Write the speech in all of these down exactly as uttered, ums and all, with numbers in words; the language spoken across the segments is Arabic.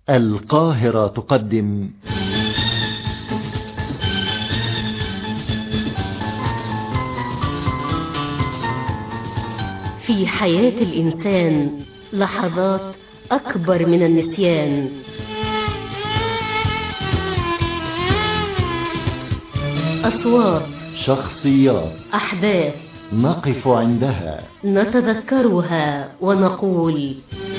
القاهرة تقدم في حياة الإنسان لحظات أكبر من النسيان، أصوات، شخصيات، أحداث نقف عندها نتذكرها ونقول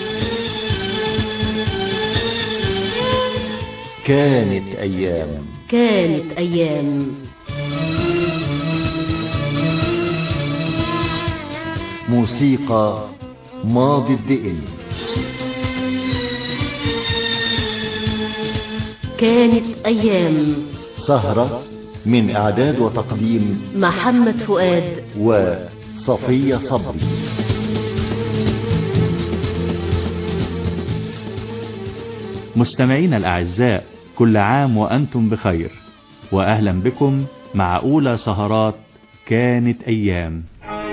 كانت أيام كانت أيام. موسيقى ماضي الدئن. كانت أيام، سهرة من إعداد وتقديم محمد فؤاد وصفية صبري. مستمعين الأعزاء، كل عام وأنتم بخير، وأهلا بكم مع أولى سهرات كانت أيام.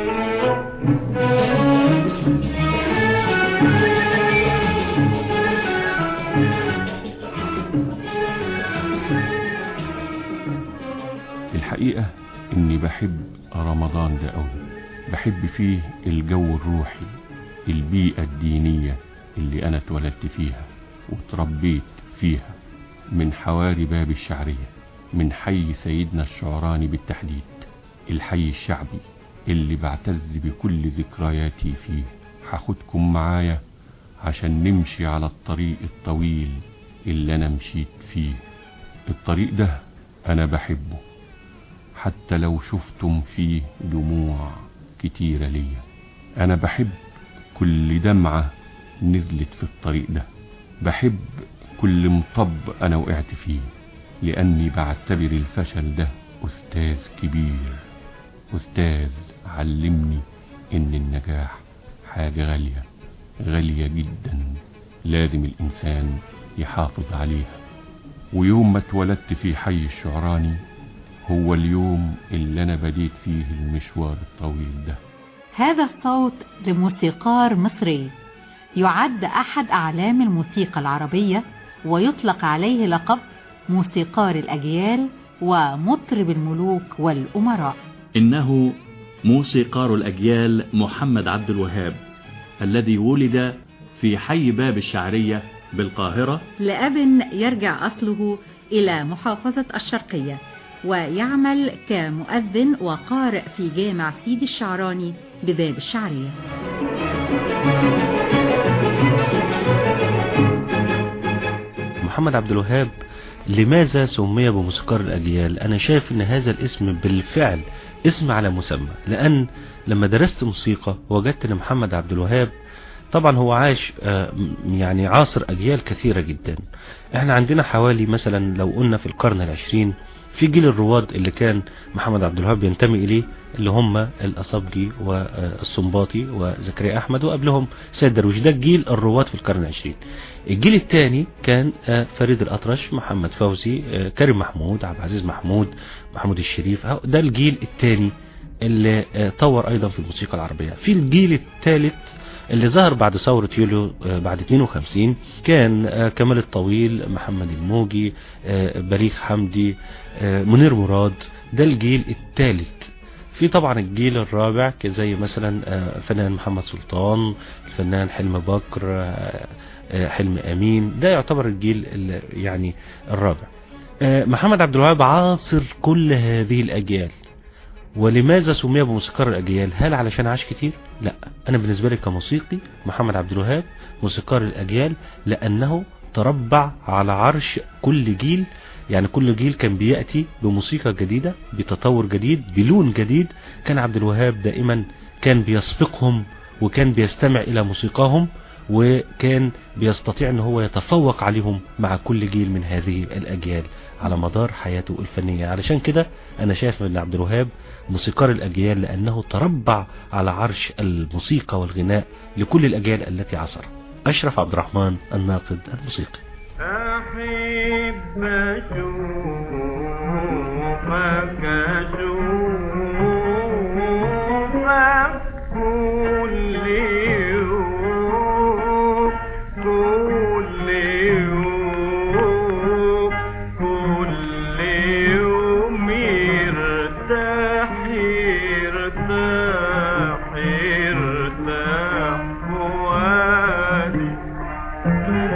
الحقيقة إني بحب رمضان ده أوي، بحب فيه الجو الروحي، البيئة الدينية اللي أنا اتولدت فيها وتربيت فيها، من حواري باب الشعرية، من حي سيدنا الشعراني بالتحديد، الحي الشعبي اللي بعتز بكل ذكرياتي فيه. هاخدكم معايا عشان نمشي على الطريق الطويل اللي أنا مشيت فيه. الطريق ده أنا بحبه حتى لو شفتم فيه دموع كتيرة ليا. أنا بحب كل دمعة نزلت في الطريق ده، بحب كل مطب أنا وقعت فيه، لأني بعتبر الفشل ده أستاذ كبير، أستاذ علمني إن النجاح حاجة غالية غالية جدا، لازم الإنسان يحافظ عليها. ويوم ما اتولدت في حي الشعراني هو اليوم اللي أنا بديت فيه المشوار الطويل ده. هذا الصوت لموسيقار مصري يعد أحد أعلام الموسيقى العربية، ويطلق عليه لقب موسيقار الأجيال ومطرب الملوك والأمراء. إنه موسيقار الأجيال محمد عبد الوهاب، الذي ولد في حي باب الشعرية بالقاهرة، لأب يرجع أصله إلى محافظة الشرقية، ويعمل كمؤذن وقارئ في جامع سيدي الشعراني بباب الشعرية. محمد عبد الوهاب لماذا سمي بموسيقار الأجيال؟ أنا شايف أن هذا الاسم بالفعل اسم على مسمى، لأن لما درست موسيقى وجدت أن محمد عبد الوهاب طبعا هو عاش يعني عاصر أجيال كثيرة جدا. احنا عندنا حوالي مثلا لو قلنا في القرن العشرين في جيل الرواد اللي كان محمد عبد الوهاب ينتمي إليه، اللي هم الأصابجي والصنباطي وزكريا أحمد، وقبلهم سيد درويش. ده الجيل الرواد في القرن العشرين. الجيل الثاني كان فريد الأطرش، محمد فوزي، كريم محمود، عبد العزيز محمود، محمود الشريف. ده الجيل الثاني اللي طور أيضا في الموسيقى العربية. في الجيل الثالث اللي ظهر بعد ثورة يوليو بعد اثنين وخمسين كان كمال الطويل، محمد الموجي، بليغ حمدي، منير مراد. ده الجيل الثالث. في طبعا الجيل الرابع زي مثلا الفنان محمد سلطان، الفنان حلمي بكر، حلمي أمين. ده يعتبر الجيل يعني الرابع. محمد عبد الوهاب عاصر كل هذه الأجيال. ولماذا سمي بموسيقار الأجيال؟ هل علشان عاش كتير؟ لا، أنا بالنسبة لي كموسيقي محمد عبد الوهاب موسيقار الأجيال لأنه تربع على عرش كل جيل. يعني كل جيل كان بيأتي بموسيقى جديدة، بتطور جديد، بلون جديد. كان عبد الوهاب دائما كان بيسبقهم، وكان بيستمع إلى موسيقاهم، وكان بيستطيع أن هو يتفوق عليهم مع كل جيل من هذه الأجيال على مدار حياته الفنية. علشان كده أنا شايف أن عبد الوهاب موسيقار الأجيال لأنه تربع على عرش الموسيقى والغناء لكل الأجيال التي عصرها. أشرف عبد الرحمن، الناقد الموسيقي. أحب أشوفك أشوفك كل يوم كل يوم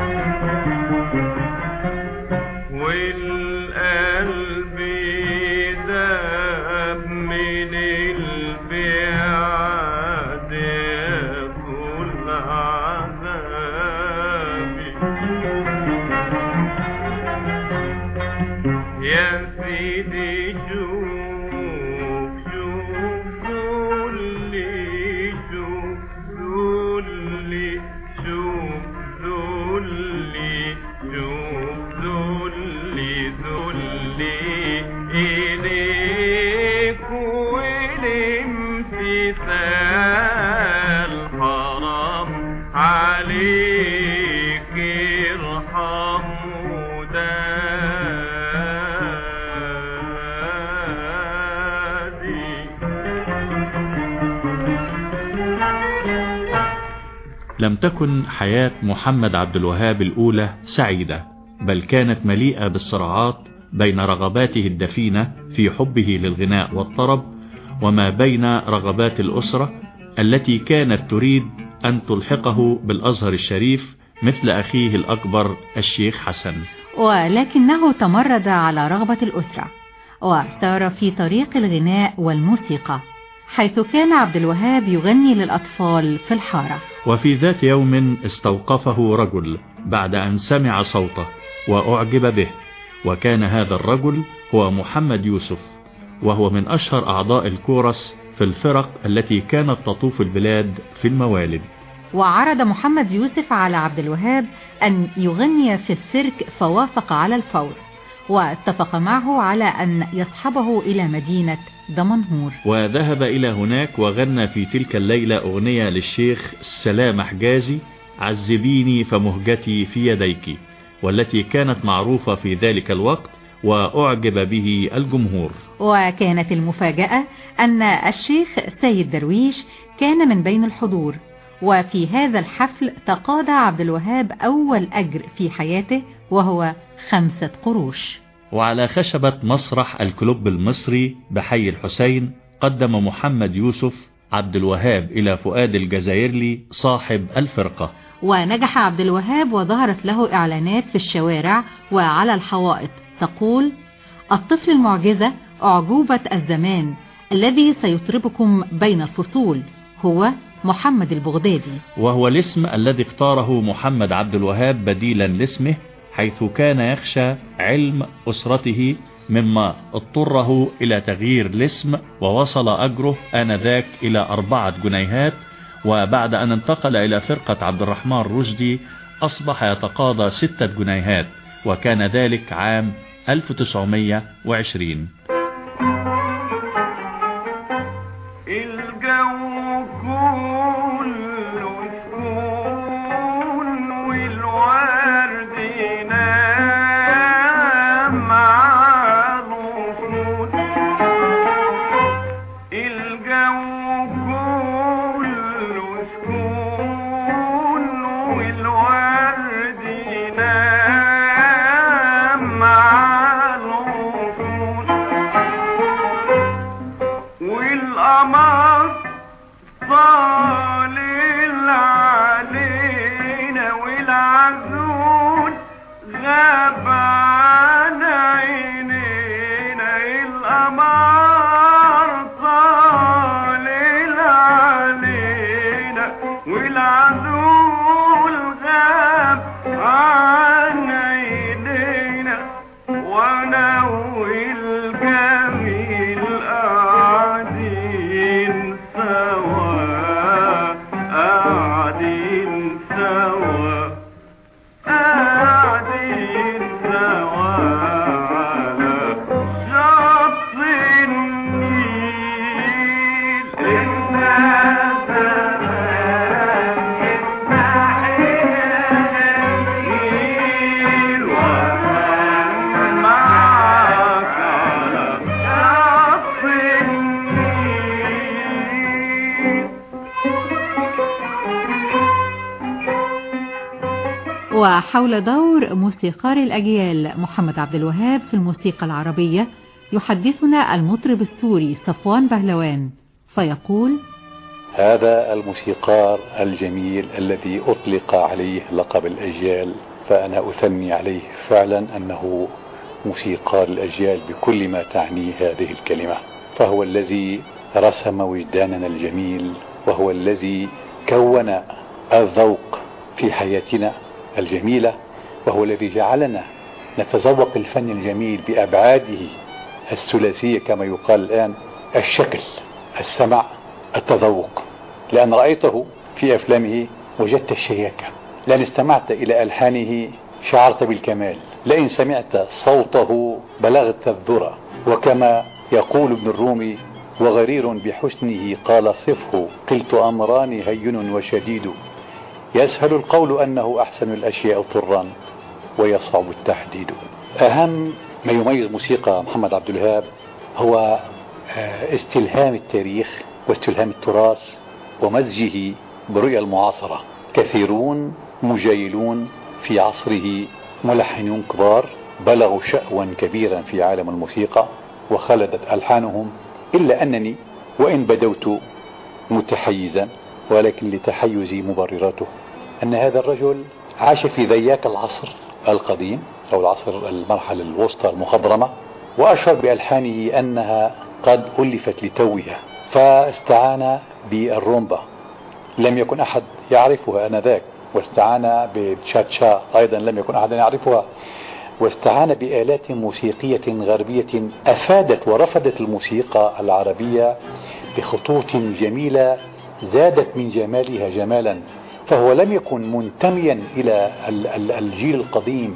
والقلب داب من البعد كل عذابي يا سيدي شوف شوف دولي شوف دولي شوف دولي شوف دولي دولي إليك والامتثال حرام عليك ارحم ودادي. لم تكن حياة محمد عبد الوهاب الأولى سعيدة، بل كانت مليئة بالصراعات بين رغباته الدفينة في حبه للغناء والطرب وما بين رغبات الأسرة التي كانت تريد أن تلحقه بالأزهر الشريف مثل أخيه الأكبر الشيخ حسن، ولكنه تمرد على رغبة الأسرة وسار في طريق الغناء والموسيقى، حيث كان عبد الوهاب يغني للأطفال في الحارة. وفي ذات يوم استوقفه رجل بعد أن سمع صوته وأعجب به، وكان هذا الرجل هو محمد يوسف، وهو من أشهر أعضاء الكورس في الفرق التي كانت تطوف البلاد في الموالد. وعرض محمد يوسف على عبد الوهاب أن يغني في السيرك، فوافق على الفور، واتفق معه على أن يصحبه إلى مدينة دمنهور، وذهب إلى هناك وغنى في تلك الليلة أغنية للشيخ سلام حجازي، عذبيني فمهجتي في يديك، والتي كانت معروفة في ذلك الوقت وأعجب به الجمهور. وكانت المفاجأة أن الشيخ سيد درويش كان من بين الحضور، وفي هذا الحفل تقاضى عبد الوهاب أول أجر في حياته وهو خمسة قروش. وعلى خشبة مسرح الكلوب المصري بحي الحسين قدم محمد يوسف عبد الوهاب إلى فؤاد الجزائرلي صاحب الفرقة. ونجح عبد الوهاب وظهرت له إعلانات في الشوارع وعلى الحوائط تقول: الطفل المعجزة أعجوبة الزمان الذي سيطربكم بين الفصول هو محمد البغدادي، وهو الاسم الذي اختاره محمد عبد الوهاب بديلا لاسمه، حيث كان يخشى علم أسرته مما اضطره إلى تغيير الاسم، ووصل أجره آنذاك إلى أربعة جنيهات. وبعد أن انتقل إلى فرقة عبد الرحمن رشدي أصبح يتقاضى ستة جنيهات، وكان ذلك عام ألف وتسعمائة وعشرين. الجو كله سكون والورد نام على الوصول، الجو كله سكون والورد نام على الوصول، والقمر طالع علينا والعزول غاب عن عينينا، القمر طالع علينا والعزول غاب عن عينينا، وانا والجميل قاعدين سوا قاعدين سوا قاعدين سوا على شط النيل. الناس النيل وانا معك على شط النيل. وحول دور موسيقار الأجيال محمد عبد الوهاب في الموسيقى العربية يحدثنا المطرب السوري صفوان بهلوان فيقول: هذا الموسيقار الجميل الذي أطلق عليه لقب الأجيال فأنا أثني عليه فعلا أنه موسيقار الأجيال بكل ما تعنيه هذه الكلمة، فهو الذي رسم وجداننا الجميل، وهو الذي كون الذوق في حياتنا الجميلة، وهو الذي جعلنا نتذوق الفن الجميل بأبعاده الثلاثية كما يقال الآن: الشكل، السمع، التذوق. لأن رأيته في أفلامه وجدت الشياكة، لأن استمعت إلى ألحانه شعرت بالكمال، لئن سمعت صوته بلغت الذرة. وكما يقول ابن الرومي: وغرير بحسنه قال صفه، قلت أمران هين وشديد، يسهل القول أنه أحسن الأشياء طرا ويصعب التحديد. أهم ما يميز موسيقى محمد عبد الوهاب هو استلهام التاريخ واستلهام التراث ومزجه برؤية المعاصرة. كثيرون مجايلون في عصره ملحنون كبار بلغوا شأوا كبيرا في عالم الموسيقى وخلدت ألحانهم، إلا أنني وإن بدوت متحيزا ولكن لتحيزي مبرراته، أن هذا الرجل عاش في ذياك العصر القديم أو العصر المرحلة الوسطى المخضرمة، وأشعر بألحانه أنها قد ألفت لتوها، فاستعان بالرومبا لم يكن أحد يعرفها آنذاك، واستعان بالتشاتشا أيضا لم يكن أحد يعرفها، واستعان بآلات موسيقية غربية أفادت ورفدت الموسيقى العربية بخطوط جميلة زادت من جمالها جمالا. فهو لم يكن منتميا إلى الجيل القديم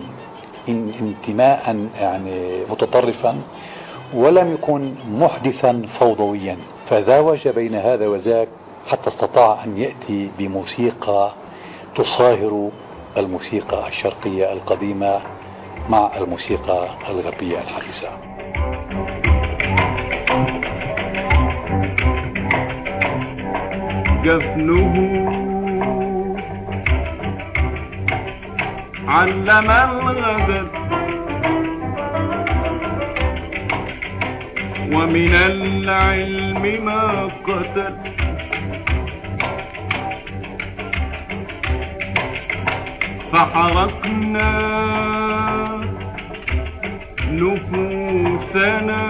انتماء يعني متطرفا، ولم يكن محدثا فوضويا، فزاوج بين هذا وذاك حتى استطاع أن يأتي بموسيقى تصاهر الموسيقى الشرقية القديمة مع الموسيقى الغربية الحديثة. جفنه علم الغدر ومن العلم ما قتل، فحرقنا نفوسنا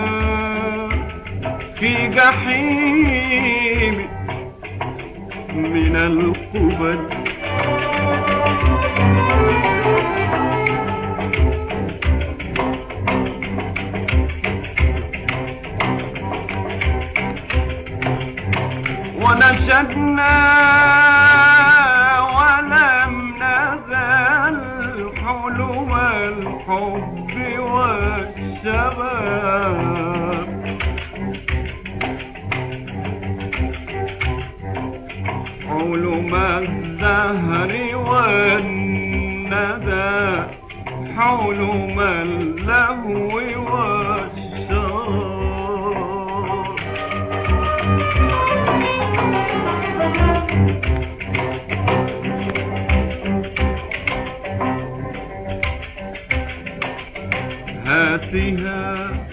في جحيم من القبل. ونشدنا ولم نزل حلم الحب والشباب، حلم الزهر والندى، حلم اللهو والشراب. هاتها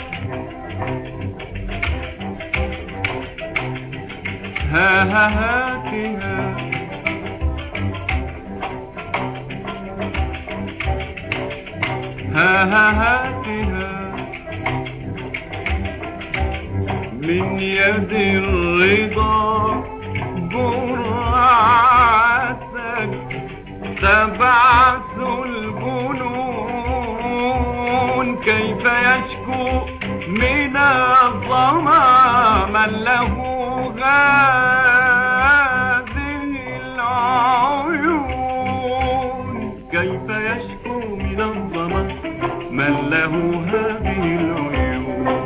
ها ها هاتها ها ها هاتها من يد الرضا جرعتك تبعث الجنون. كيف يشكو من الظما من له هذه العيون؟ كيف يشكو من الظما من له هذه العيون؟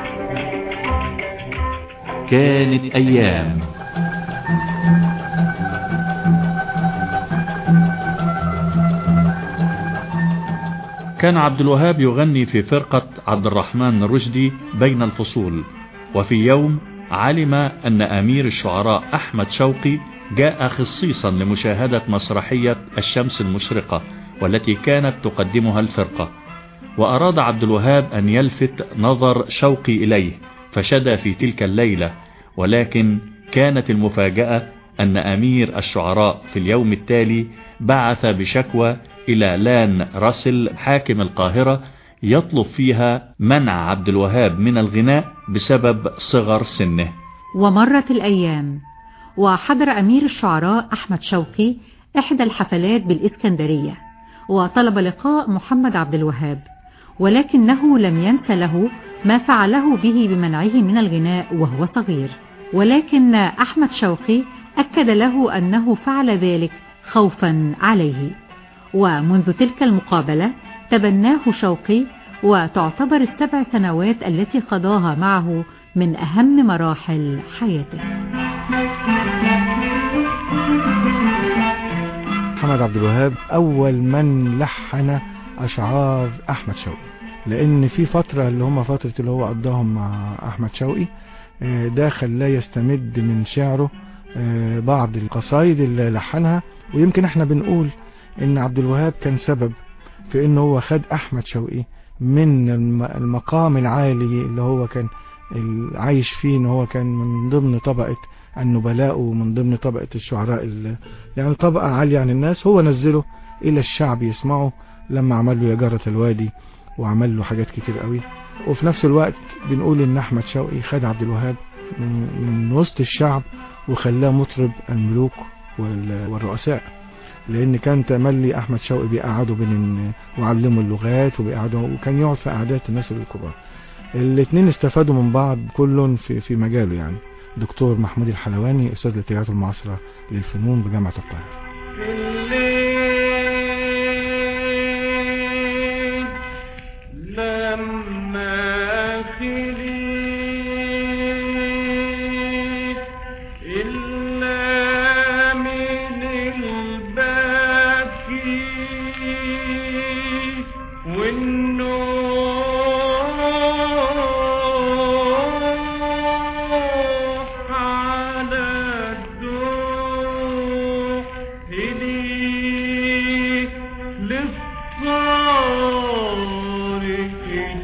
كانت أيام. كان عبد الوهاب يغني في فرقة عبد الرحمن رشدي بين الفصول، وفي يوم علم أن أمير الشعراء أحمد شوقي جاء خصيصا لمشاهدة مسرحية الشمس المشرقة والتي كانت تقدمها الفرقة، وأراد عبد الوهاب أن يلفت نظر شوقي إليه فشدى في تلك الليلة، ولكن كانت المفاجأة أن أمير الشعراء في اليوم التالي بعث بشكوى إلى لان راسل حاكم القاهرة يطلب فيها منع عبد الوهاب من الغناء بسبب صغر سنه. ومرت الأيام وحضر أمير الشعراء أحمد شوقي إحدى الحفلات بالإسكندرية وطلب لقاء محمد عبد الوهاب، ولكنه لم ينس له ما فعله به بمنعه من الغناء وهو صغير، ولكن أحمد شوقي أكد له أنه فعل ذلك خوفا عليه. ومنذ تلك المقابلة تبناه شوقي، وتعتبر السبع سنوات التي قضاها معه من أهم مراحل حياته. محمد عبد الوهاب أول من لحن أشعار أحمد شوقي، لأن في فترة اللي هم فترة اللي هو قضاهم مع أحمد شوقي ده خلاه يستمد من شعره بعض القصايد اللي لحنها. ويمكن احنا بنقول ان عبد الوهاب كان سبب في انه هو خد أحمد شوقي من المقام العالي اللي هو كان عايش فيه، ان هو كان من ضمن طبقة النبلاء ومن ضمن طبقة الشعراء، يعني طبقة عالية عن الناس. هو نزله الى الشعب يسمعه لما عمل له يا جارة الوادي وعمل له حاجات كتير قوي. وفي نفس الوقت بنقول ان احمد شوقي خد عبد الوهاب من, من وسط الشعب وخلاه مطرب الملوك والرؤساء، لان كان تملي احمد شوقي بيقعدوا بين وعلموا اللغات وبيقعدوا، وكان يقعد في قعدات الناس الكبار. الاثنين استفادوا من بعض كل في في مجاله. يعني دكتور محمود الحلواني استاذ الاتجاهات المعاصرة للفنون بجامعة القاهرة. لما خليت إلا من الباكي والنوح على الدوح إليك للصارق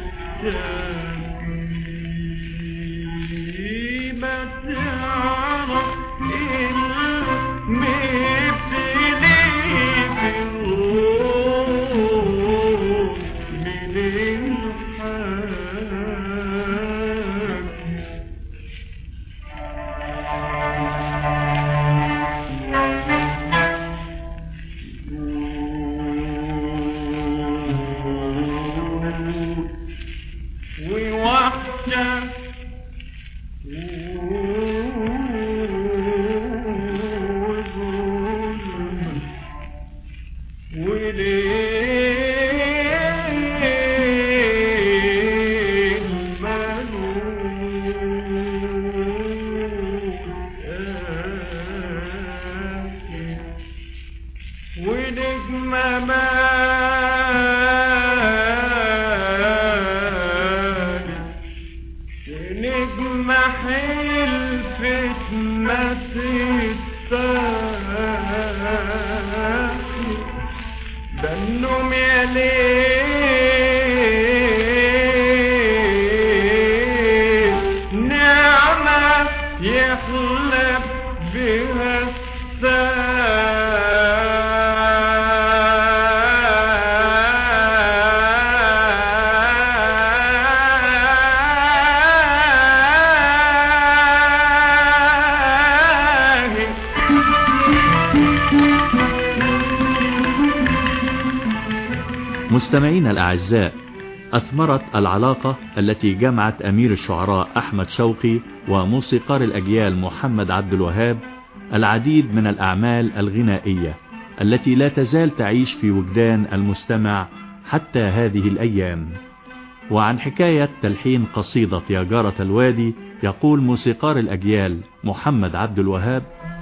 مستمعينا الأعزاء، أثمرت العلاقة التي جمعت أمير الشعراء أحمد شوقي وموسيقار الأجيال محمد عبد الوهاب العديد من الأعمال الغنائية التي لا تزال تعيش في وجدان المستمع حتى هذه الأيام. وعن حكاية تلحين قصيدة يا جارة الوادي يقول موسيقار الأجيال محمد عبد الوهاب: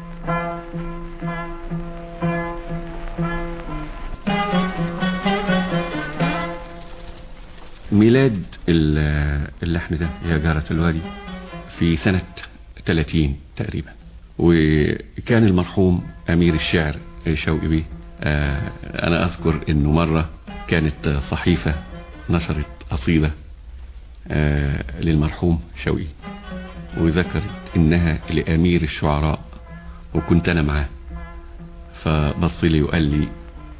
ميلاد اللحن ده يا جارة الوادي في سنة ثلاثين تقريبا، وكان المرحوم أمير الشعر شوقي بيه. أنا أذكر أنه مرة كانت صحيفة نشرت قصيدة للمرحوم شوقي وذكرت إنها لأمير الشعراء، وكنت أنا معاه، فبص لي وقال لي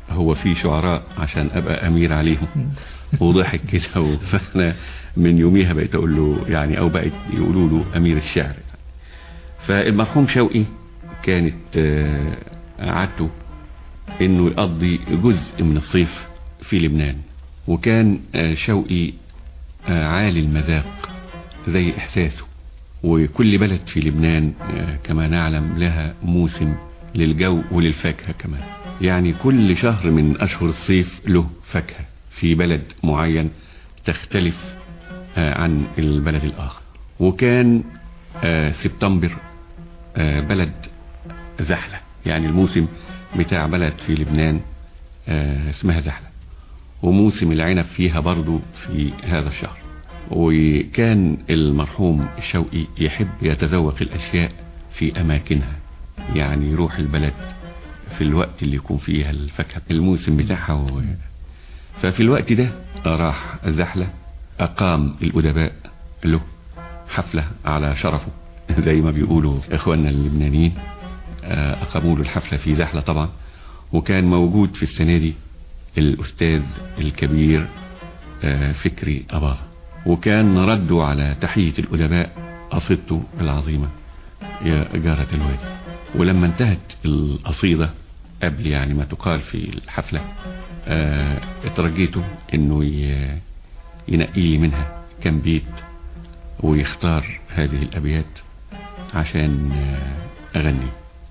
هو في شعراء عشان ابقى امير عليهم وضحك كده، فانا من يوميها بقيت اقول له يعني، او بقيت يقولوا له امير الشعر. فالمرحوم شوقي كانت عادته انه يقضي جزء من الصيف في لبنان، وكان شوقي عالي المذاق زي احساسه، وكل بلد في لبنان كما نعلم لها موسم للجو وللفاكهة كمان. يعني كل شهر من اشهر الصيف له فاكهة في بلد معين تختلف عن البلد الاخر. وكان سبتمبر بلد زحلة، يعني الموسم بتاع بلد في لبنان اسمها زحلة، وموسم العنب فيها برضو في هذا الشهر. وكان المرحوم شوقي يحب يتذوق الاشياء في اماكنها، يعني يروح البلد في الوقت اللي يكون فيها الفاكهة الموسم بتاعها و... ففي الوقت ده راح الزحلة، اقام الادباء له حفلة على شرفه زي ما بيقولوا اخواننا اللبنانيين، اقاموا له الحفلة في زحلة طبعا. وكان موجود في السنة دي الاستاذ الكبير فكري أباظة، وكان ردوا على تحية الأدباء قصيدته العظيمة يا جارة الوادي. ولما انتهت القصيدة قبل يعني ما تقال في الحفلة، اه اترجيته انه ينقي لي منها كم بيت ويختار هذه الابيات عشان اغني.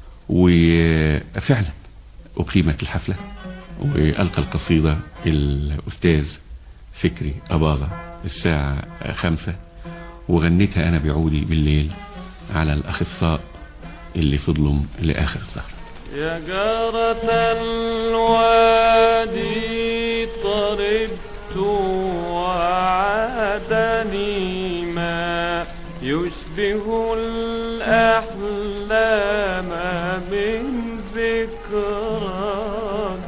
وفعلا اقيمت الحفلة والقى القصيدة الاستاذ فكري أباظة الساعة خمسة، وغنيتها انا بعودي بالليل على الاخصاء اللي فضلوا لاخر السهر. يا جارة الوادي طربت وعادني ما يشبه الأحلام من ذكراك،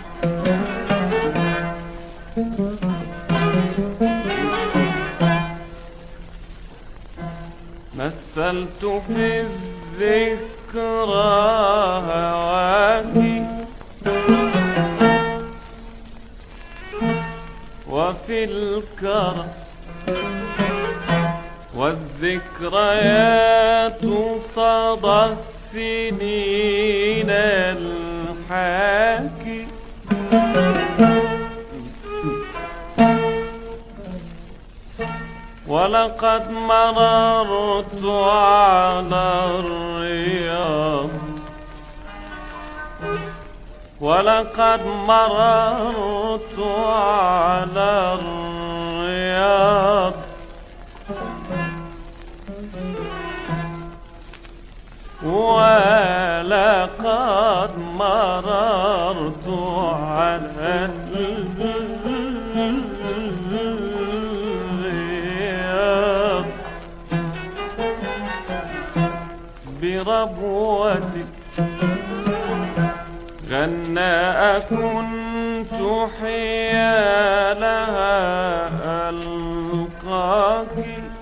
مثلت في الذكرى هواكي وفي الكرى والذكريات صدى السنين الحاكي، ولقد مررت على الرياض ولقد مررت على الرياض ولقد مررت على الرياض بربوتك غناء كنت حيالها ألقاك.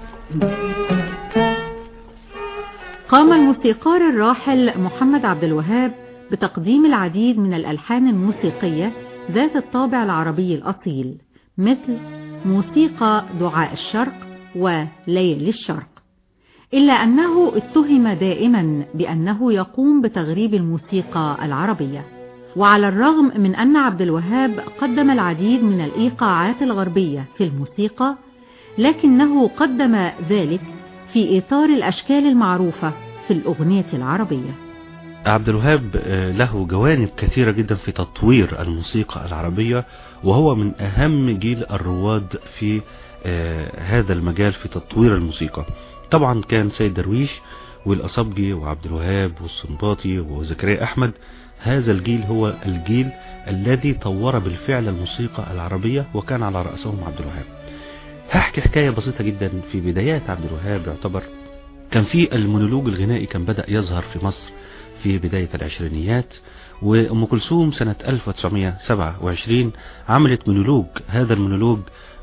قام الموسيقار الراحل محمد عبد الوهاب بتقديم العديد من الألحان الموسيقية ذات الطابع العربي الأصيل، مثل موسيقى دعاء الشرق وليالي الشرق، إلا أنه اتهم دائما بأنه يقوم بتغريب الموسيقى العربية. وعلى الرغم من أن عبد الوهاب قدم العديد من الإيقاعات الغربية في الموسيقى، لكنه قدم ذلك في إطار الأشكال المعروفة في الأغنية العربية. عبد الوهاب له جوانب كثيرة جدا في تطوير الموسيقى العربية، وهو من أهم جيل الرواد في هذا المجال في تطوير الموسيقى. طبعا كان سيد درويش والأصابجي وعبد الوهاب والسنباطي وزكريا أحمد، هذا الجيل هو الجيل الذي طور بالفعل الموسيقى العربية، وكان على رأسهم عبد الوهاب. هحكي حكاية بسيطة جدا. في بدايات عبد الوهاب يعتبر كان في المونولوج الغنائي كان بدأ يظهر في مصر في بداية العشرينيات، وأم كلثوم سنة ألف وتسعمائة وسبعة وعشرين عملت مونولوج. هذا المونولوج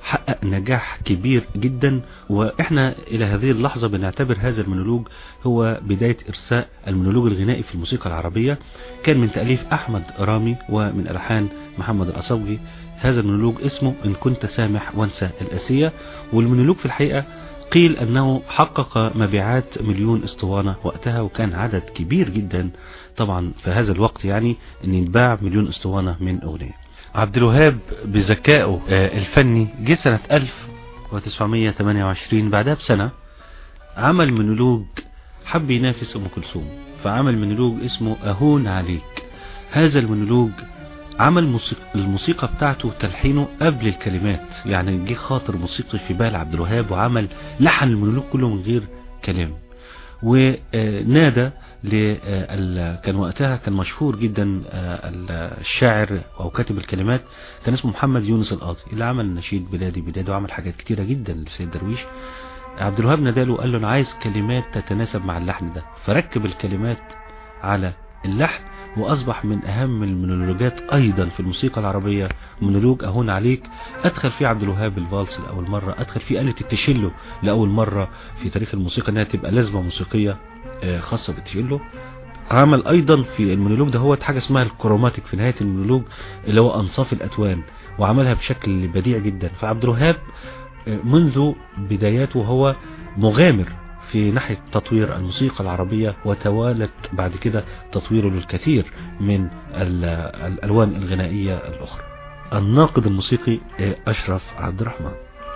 حقق نجاح كبير جدا، واحنا الى هذه اللحظة بنعتبر هذا المونولوج هو بداية ارساء المونولوج الغنائي في الموسيقى العربية. كان من تأليف احمد رامي ومن الحان محمد الأصبغي. هذا المونولوج اسمه ان كنت سامح وانسى الاسية، والمونولوج في الحقيقة قيل انه حقق مبيعات مليون اسطوانة وقتها، وكان عدد كبير جدا طبعا في هذا الوقت، يعني ان يتباع مليون اسطوانة من اغنية. عبد الوهاب بذكائه الفني جه سنة ألف وتسعمية وتمانية وعشرين بعدها بسنة عمل مونولوج حب ينافس ام كلثوم، فعمل مونولوج اسمه اهون عليك. هذا المونولوج عمل موسيقى الموسيقى بتاعته تلحينه قبل الكلمات، يعني جه خاطر موسيقي في بال عبد الوهاب وعمل لحن المونولوج كله من غير كلام. ونادى ل كان وقتها كان مشهور جدا الشاعر او كاتب الكلمات كان اسمه محمد يونس القاضي، اللي عمل نشيد بلادي بلادي وعمل حاجات كتيرة جدا للسيد درويش. عبد الوهاب ناداله وقال له انا عايز كلمات تتناسب مع اللحن ده، فركب الكلمات على اللحن، واصبح من اهم المونولوجات ايضا في الموسيقى العربية مونولوج اهون عليك. ادخل فيه عبد الوهاب الفالس لاول مرة، ادخل فيه آلة التشيلو لاول مرة في تاريخ الموسيقى انها تبقى لازمة موسيقية خاصة بالتشيلو. عمل ايضا في المونولوج ده هو حاجة اسمها الكروماتيك في نهاية المونولوج اللي هو انصاف الاتوان، وعملها بشكل بديع جدا. فعبد الوهاب منذ بداياته هو مغامر في ناحية تطوير الموسيقى العربية، وتوالت بعد كده تطويره للكثير من الألوان الغنائية الأخرى. الناقد الموسيقي أشرف عبد الرحمن.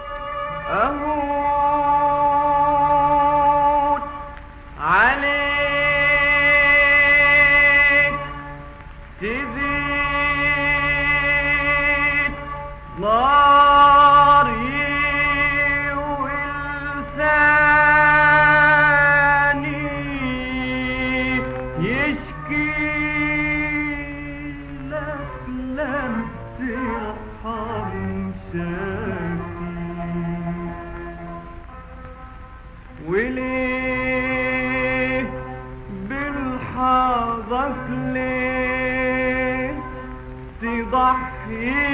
أهون عليك تزيد ناري ولساني يشكي لك لم ترحم شاكي، وليه بالحظك ليه تضحي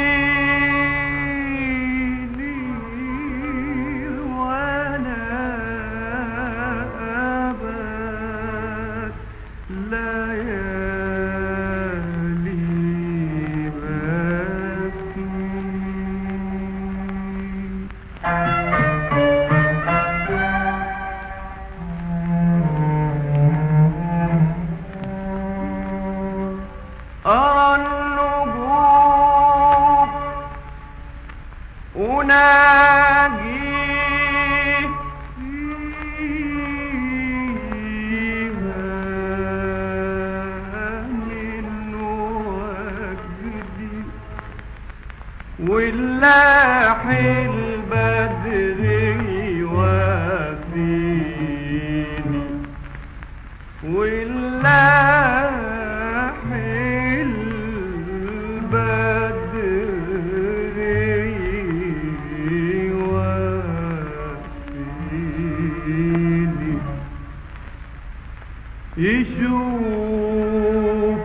واللاح البدر يوافيني، واللاح البدر يوافيني، يشوف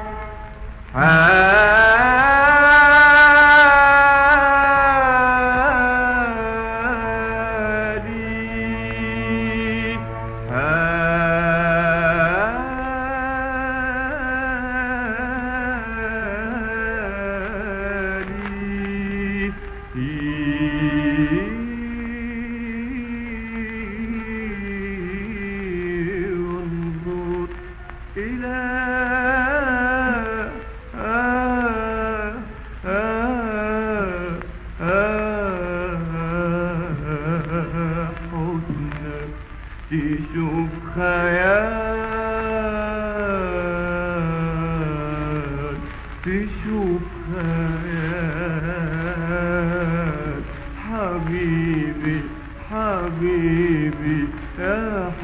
تشوف خيال، تشوف خيال حبيبي حبيبي يا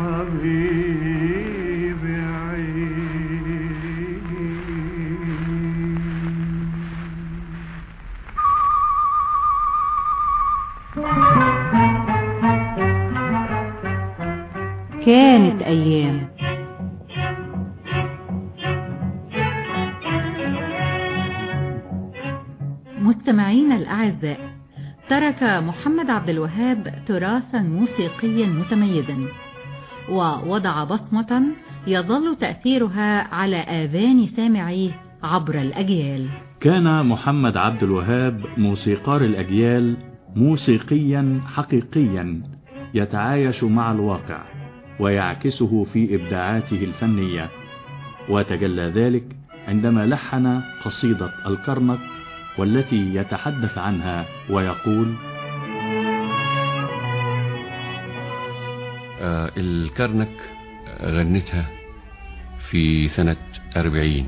حبيبي عيني. كانت أيام. مستمعينا الأعزاء، ترك محمد عبد الوهاب تراثا موسيقيا متميزا، ووضع بصمة يظل تأثيرها على آذان سامعيه عبر الأجيال. كان محمد عبد الوهاب موسيقار الأجيال، موسيقيا حقيقيا يتعايش مع الواقع ويعكسه في إبداعاته الفنية، وتجلى ذلك عندما لحن قصيدة الكرنك، والتي يتحدث عنها ويقول: آه الكرنك غنتها في سنة أربعين،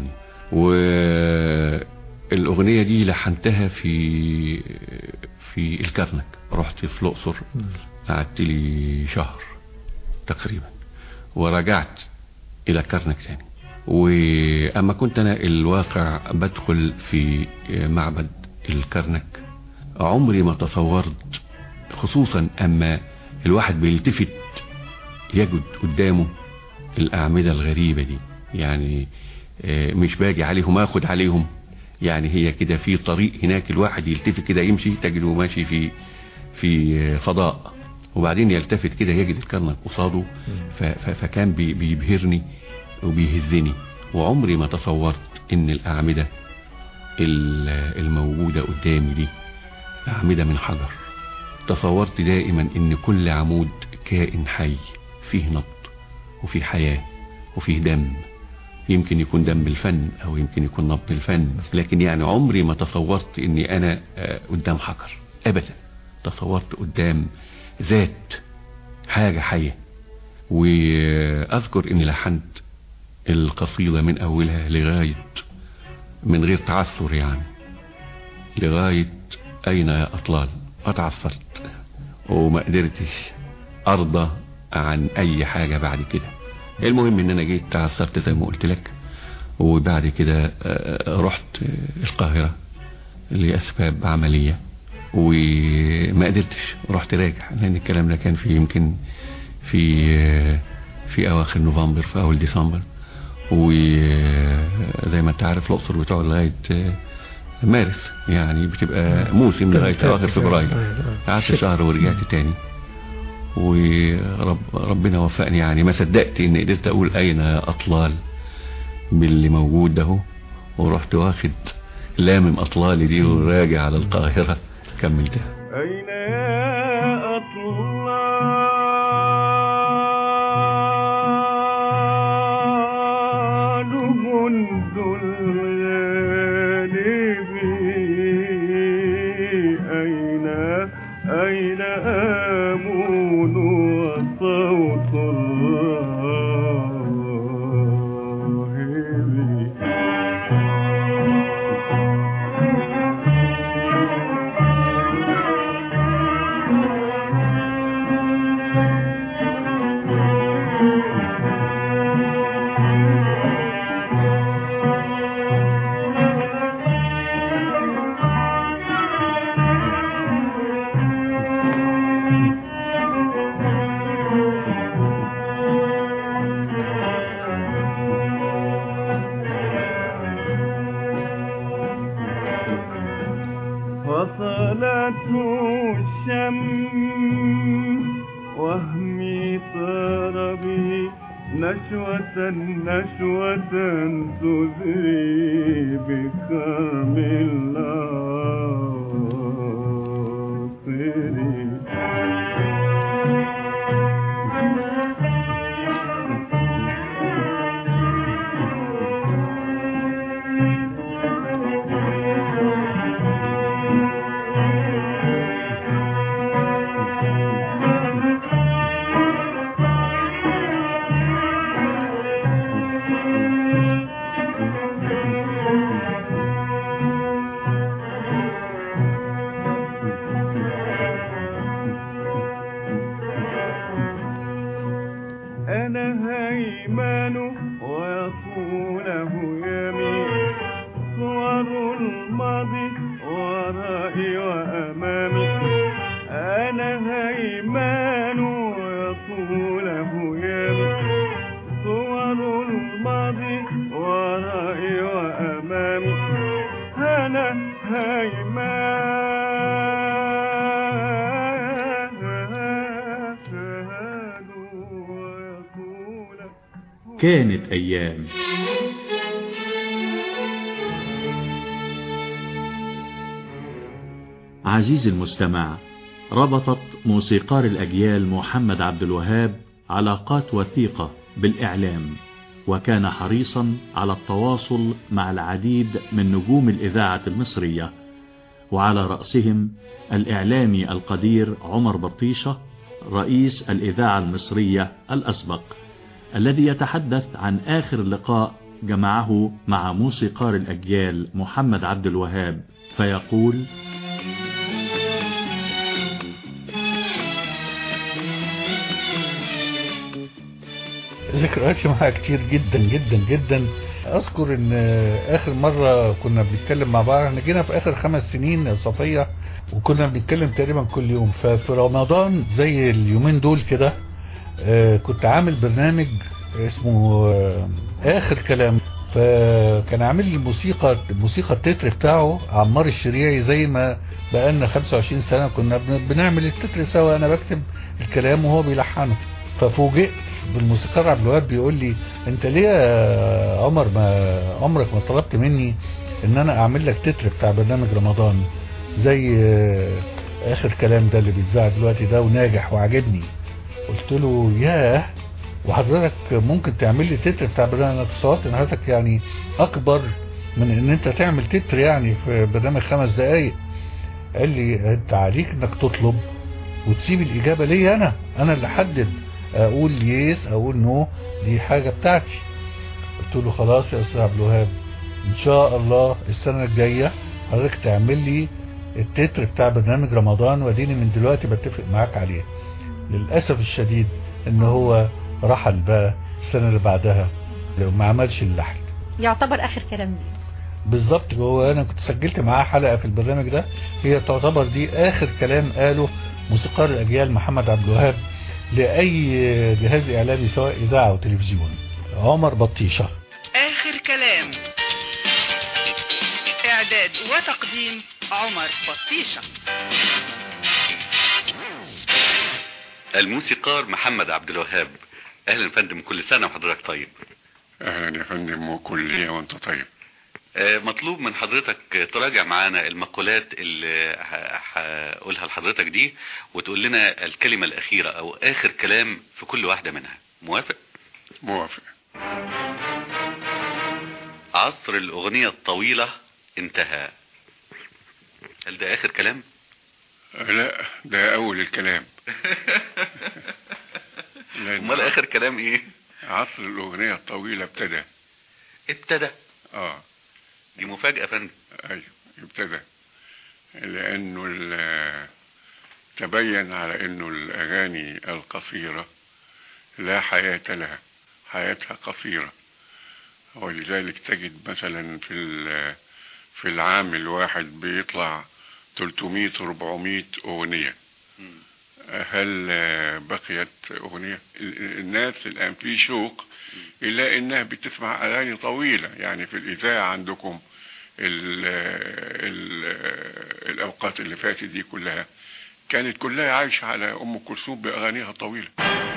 والأغنية دي لحنتها في في الكرنك. رحت في الأقصر، قعدت لي شهر تقريبا، ورجعت إلى الكرنك تاني. وأما كنت أنا الواقع بدخل في معبد الكرنك، عمري ما تصورت، خصوصا أما الواحد بيلتفت يجد قدامه الأعمدة الغريبة دي، يعني مش باجي عليهم اخد عليهم، يعني هي كده في طريق هناك الواحد يلتفت كده يمشي تجده ماشي في في فضاء، وبعدين يلتفت كده يجد الكرنك قصاده. فكان بيبهرني وبيهزني، وعمري ما تصورت ان الأعمدة الموجودة قدامي دي أعمدة من حجر. تصورت دائما ان كل عمود كائن حي، فيه نبض وفيه حياة وفيه دم، يمكن يكون دم الفن او يمكن يكون نبض الفن، لكن يعني عمري ما تصورت اني انا قدام حجر ابدا. تصورت قدام ذات، حاجة حية. واذكر اني لحنت القصيدة من اولها لغاية، من غير تعثر يعني، لغاية اين يا اطلال. اتعثرت وما قدرتش ارضى عن اي حاجة بعد كده. المهم ان انا جيت تعثرت زي ما قلت لك، وبعد كده رحت القاهرة لأسباب عملية وما قدرتش، رحت راجع، لان الكلام ده كان في يمكن في في اواخر نوفمبر في اول ديسمبر، وزي ما انت عارف الأقصر بتقعد لغاية مارس، يعني بتبقى موسم لغاية اواخر فبراير. قعدت شهر ورجعت تاني، وربنا وفقني، يعني ما صدقت ان قدرت اقول اين يا اطلال باللي موجود ده، ورحت واخد لامم اطلالي دي وراجع على القاهرة كملتها. اين يا اطلال منذ الغالب، اين اين امون وصوت وصلت الشمس وهمي صار بي نشوة نشوة تزري بكرم الناصري. كانت أيام. عزيزي المستمع، ربطت موسيقار الأجيال محمد عبد الوهاب علاقات وثيقة بالإعلام، وكان حريصا على التواصل مع العديد من نجوم الإذاعة المصرية، وعلى رأسهم الإعلامي القدير عمر بطيشة رئيس الإذاعة المصرية الأسبق، الذي يتحدث عن آخر لقاء جمعه مع موسيقار الأجيال محمد عبد الوهاب، فيقول: ذكرياتي معها كتير جدا جدا جدا. اذكر ان اخر مرة كنا بنتكلم مع بعض، احنا جينا في اخر خمس سنين صفية، وكنا بنتكلم تقريبا كل يوم. ففي رمضان زي اليومين دول كده كنت عامل برنامج اسمه اخر كلام، فكان عامل الموسيقى الموسيقى التتر بتاعه عمار الشريعي، زي ما بقالنا خمسة وعشرين سنة كنا بنعمل التتر سوا، انا بكتب الكلام وهو بيلحنه. ففوجئت بالموسيقار عبد الوهاب بيقول لي: انت ليه يا عمر ما عمرك ما طلبت مني ان انا اعمل لك تتر بتاع برنامج رمضان زي اخر كلام ده اللي بيتذاع دلوقتي ده وناجح وعجبني؟ قلت له: ياه، وحضرتك ممكن تعمل لي تتر بتاع برنامج؟ انا تصورت ان حضرتك يعني اكبر من ان انت تعمل تتر يعني في برنامج خمس دقايق. قال لي: انت عليك انك تطلب وتسيب الاجابه لي، انا انا اللي احدد، اقول يس اقول نو، دي حاجه بتاعتي. قلت له: خلاص يا استاذ عبد الوهاب، ان شاء الله السنه الجايه حضرتك تعمل لي التتر بتاع برنامج رمضان، واديني من دلوقتي بتفق معاك عليه. للاسف الشديد ان هو رحل بقى السنه اللي بعدها وما عملش اللحن. يعتبر اخر كلام دي بالظبط. هو انا كنت سجلت معاه حلقه في البرنامج ده، هي تعتبر دي اخر كلام قاله موسيقار الاجيال محمد عبد الوهاب لاي جهاز اعلامي سواء اذاعه او تلفزيون. عمر بطيشه. اخر كلام، اعداد وتقديم عمر بطيشه. الموسيقار محمد عبد الوهاب، اهلا يا فندم، كل سنه وحضرتك طيب. اهلا يا فندم، وكل ليه وانت طيب. مطلوب من حضرتك تراجع معانا المقولات اللي هقولها لحضرتك دي، وتقول لنا الكلمة الأخيرة أو آخر كلام في كل واحدة منها. موافق؟ موافق. عصر الأغنية الطويلة انتهى. هل ده آخر كلام؟ لا، ده أول الكلام. امال آخر كلام إيه؟ عصر الأغنية الطويلة ابتدى. ابتدى؟ اه دي مفاجأة فندم. ايوه ابتدى، لانه تبين على انه الاغاني القصيرة لا حياة لها، حياتها قصيرة، ولذلك تجد مثلا في في العام الواحد بيطلع ثلاثمائة أربعمائة اغنية. هل بقيت اغنية؟ الناس الان في شوق الى انها بتسمع اغاني طويلة. يعني في الاذاعة عندكم ال ال الاوقات اللي فاتت دي كلها كانت كلها عايشة على ام كلثوم باغانيها طويلة.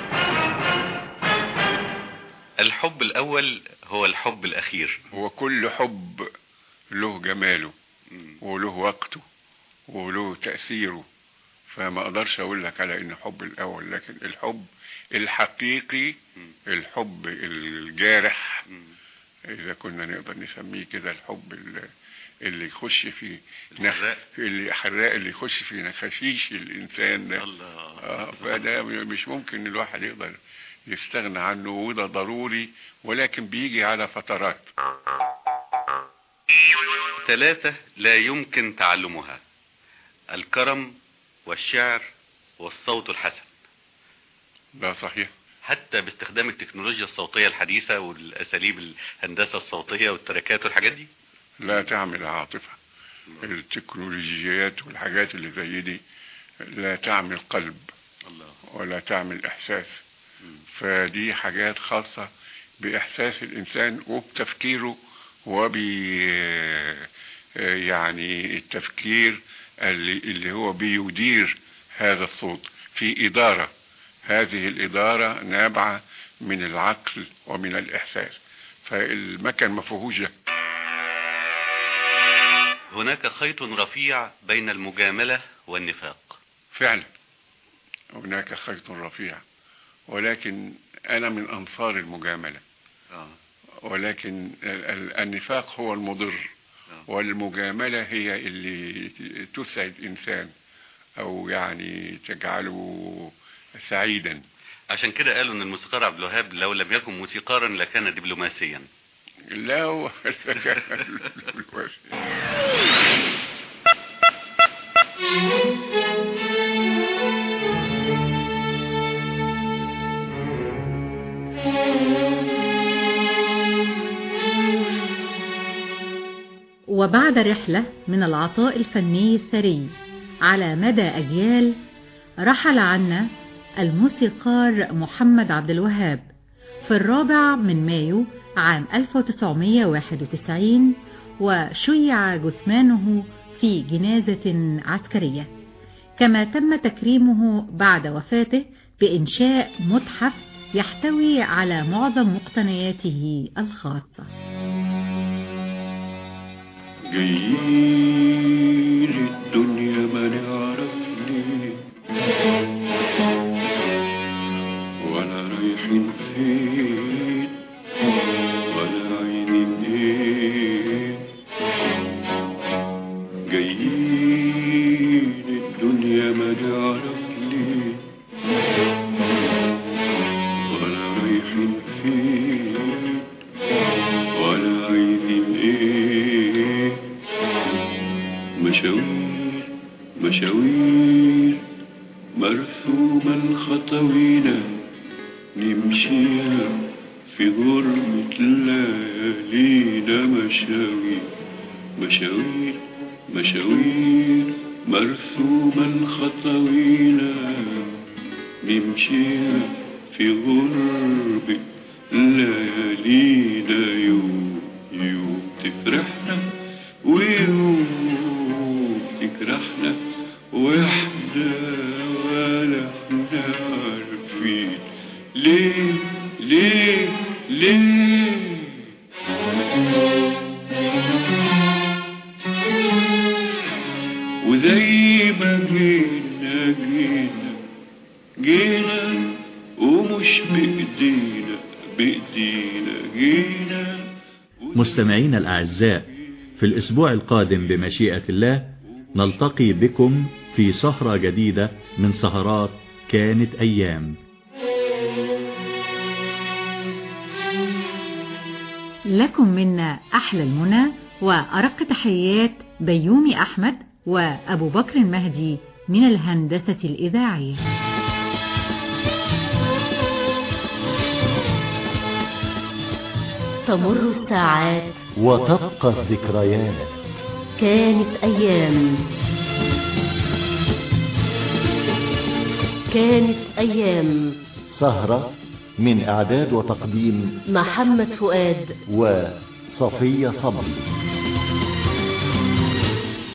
الحب الاول هو الحب الاخير. هو كل حب له جماله وله وقته وله تأثيره، فما اقدرش اقول لك على ان حب الاول، لكن الحب الحقيقي، الحب الجارح، اذا كنا نقدر نسميه كده، الحب اللي يخش في نخ... اللي حراق، اللي يخش في نخاشيش الانسان ده. الله. آه فده مش ممكن الواحد يقدر يستغنى عنه، وده ضروري، ولكن بيجي على فترات. ثلاثة لا يمكن تعلمها: الكرم والشعر والصوت الحسن. ده صحيح. حتى باستخدام التكنولوجيا الصوتية الحديثة والأساليب الهندسة الصوتية والتركات والحاجات دي لا تعمل عاطفة. التكنولوجيات والحاجات اللي زي دي لا تعمل قلب الله. ولا تعمل إحساس. فدي حاجات خاصة بإحساس الإنسان وبتفكيره وب يعني التفكير اللي, اللي هو بيدير هذا الصوت في إدارة هذه الإدارة نابعة من العقل ومن الإحساس، فالمكان ما فيهوش ده. هناك خيط رفيع بين المجاملة والنفاق. فعلا هناك خيط رفيع، ولكن أنا من أنصار المجاملة. آه. ولكن النفاق هو المضر، آه. والمجاملة هي اللي تسعد إنسان أو يعني تجعله سعيدا. عشان كده قالوا ان الموسيقار عبد الوهاب لو لم يكن موسيقارا لكان دبلوماسيا. لا هو لكان دبلوماسيا. وبعد رحلة من العطاء الفني الثري على مدى أجيال، رحل عنا الموسيقار محمد عبد الوهاب في الرابع من مايو عام ألف وتسعمائة وواحد وتسعين، وشيع جثمانه في جنازة عسكرية، كما تم تكريمه بعد وفاته بإنشاء متحف يحتوي على معظم مقتنياته الخاصة. جايين الدنيا ما نعرف ليه، ولا رايحين فين، ولا عايزين ايه. جايين الدنيا ما نعرف ليه، ولا رايحين فين، ولا عايزين ايه. مشاوير مشاوير مرسومة الخطوينا، نمشيها في غربة ليالينا. مشاوير مشاوير مشاوير مرسومة الخطوينا، نمشيها في غربة ليالينا. يوم يوم تفرحنا ويوم تجرحنا، واحنا ولا احنا عارفين ليه ليه ليه. وزي ما جينا جينا جينا، ومش بإيدينا بإيدينا جينا. مستمعينا الأعزاء، في الأسبوع القادم بمشيئة الله نلتقي بكم في سهرة جديدة من سهرات كانت أيام. لكم منا أحلى المنى وأرق تحيات بيومي أحمد وأبو بكر المهدي من الهندسة الإذاعية. تمر الساعات وتبقى الذكريات. كانت أيام كانت أيام سهرة من إعداد وتقديم محمد فؤاد وصفية صبري.